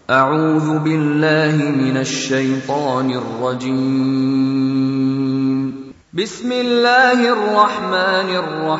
أعوذ بالله من الشيطان الرجيم. بسم الله الرحمن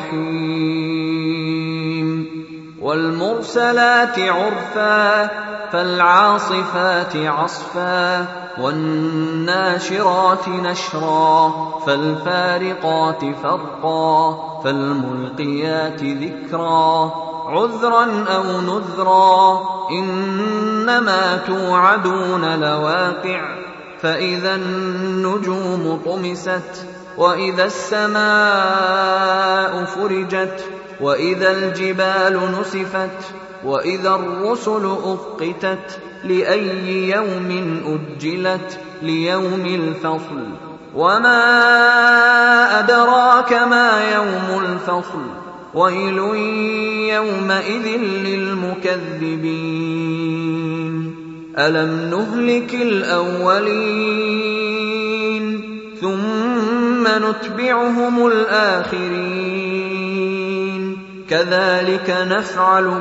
الرحيم. والمرسلات عرفا فالعاصفات عصفا والناشرات نشرا فالفارقات فرقا فالملقيات ذكرا عذرا أو نذرا إنما توعدون لواقع فإذا النجوم طمست وإذا السماء فرجت وإذا الجبال نسفت وإذا الرسل أقتت لأي يوم أجلت ليوم الفصل وما أدراك ما يوم الفصل ويل يومئذ للمكذبين ألم نهلك الأولين ثم نتبعهم الآخرين كذلك نفعل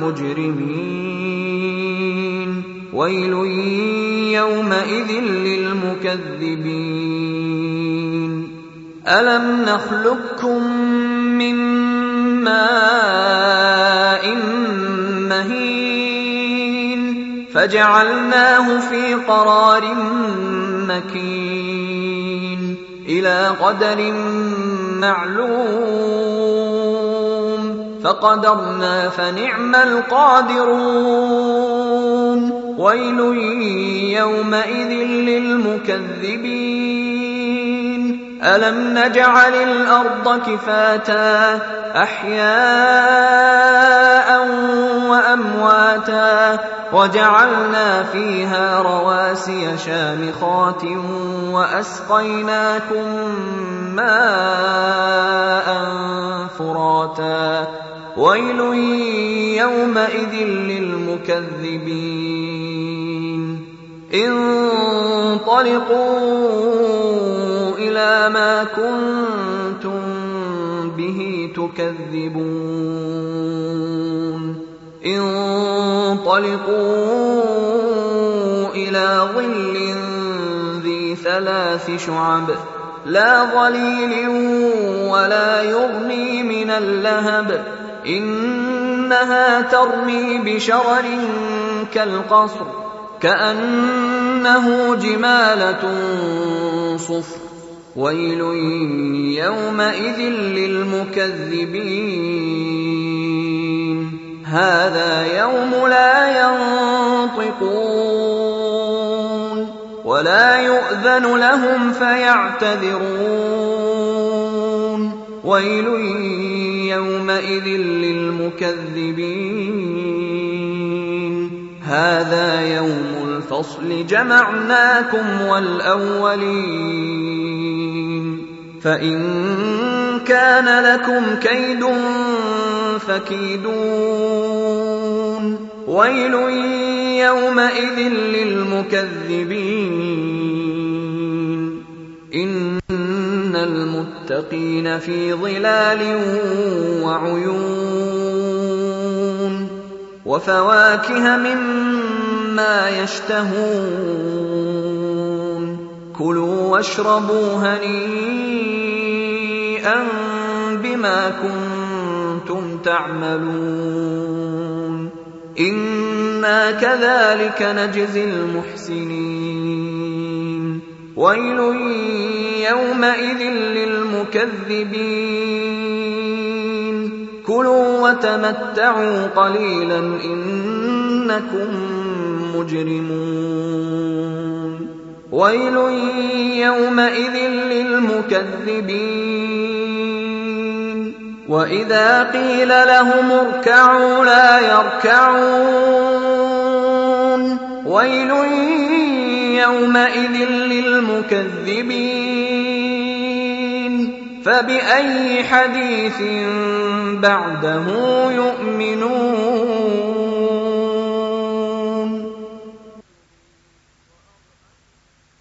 بالمجرمين ويل يومئذ للمكذبين ألم نخلقكم من ماء مهين فجعلناه في قرار مكين إلى قدر معلوم فقدرنا فنعم القادرون ويل يومئذ للمكذبين ألم نجعل الأرض كفاتا أحياء وأمواتا وجعلنا فيها رواسي شامخات وأسقيناكم ماء فراتا ويل يومئذ للمكذبين انطلقوا إلى ما كنتم به تكذبون انطلقوا إلى ظل ذي 3 شعب لا ظليل ولا يغني من اللهب إنها ترمي بشرر كالقصر كأنه جمالة صفر ويل يومئذ للمكذبين هذا يوم لا ينطقون ولا يؤذن لهم فيعتذرون ويل يومئذ للمكذبين هذا يوم الفصل جمعناكم والأولين فإن كان لكم كيد فكيدون ويل يومئذ للمكذبين إن المتقين في ظلال وعيون وفواكه مما يشتهون كلوا واشربوا هنيئا بما كنتم تعملون إنا كذلك نجزي المحسنين ويل يومئذ للمكذبين كلوا وتمتعوا قليلا إنكم مجرمون ويل يومئذ للمكذبين وإذا قيل لهم اركعوا لا يركعون ويل يومئذ للمكذبين فبأي حديث بعده يؤمنون